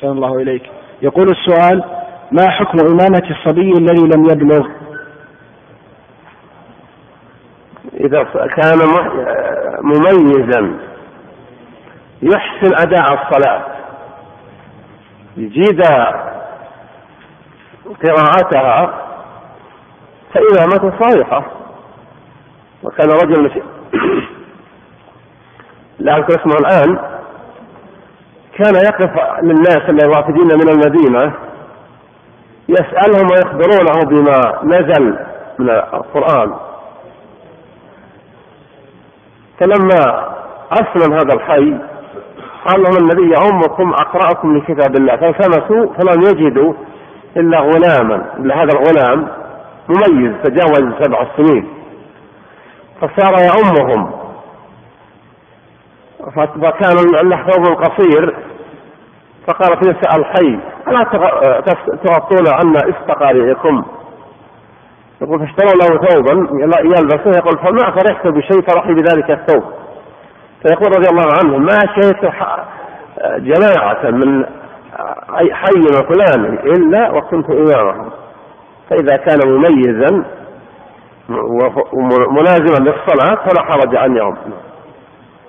أحسن الله إليك. يقول السؤال: ما حكم إمامة الصبي الذي لم يبلغ؟ إذا كان مميزا يحسن أداء الصلاة، يجيد قراءتها، فإمامته صحيحة. وكان رجل لا أذكر اسمه الآن، كان يقف للناس الوافدين من المدينة يسألهم ويخبرونه بما نزل من القرآن. فلما أسلم هذا الحي قال لهم النبي: يؤمكم أقرأكم لكتاب الله. فالتمسوا فلم يجدوا إلا غلاما، إلا هذا الغلام مميز تجاوز 7 سنين، فصار يؤمهم. فكان له ثوب قصير، فقال في نساء الحي: ألا تغطون عنا استقارئكم؟ يقول: فاشتروا له ثوبا يلبسه. يقول: فما فرحت بشيء فرحي بذلك الثوب. فيقول رضي الله عنه: ما شئت جماعة من حي وفلان إلا وكنت إمامهم. فإذا كان مميزا وملازما للصلاة فلا حرج عن يوم.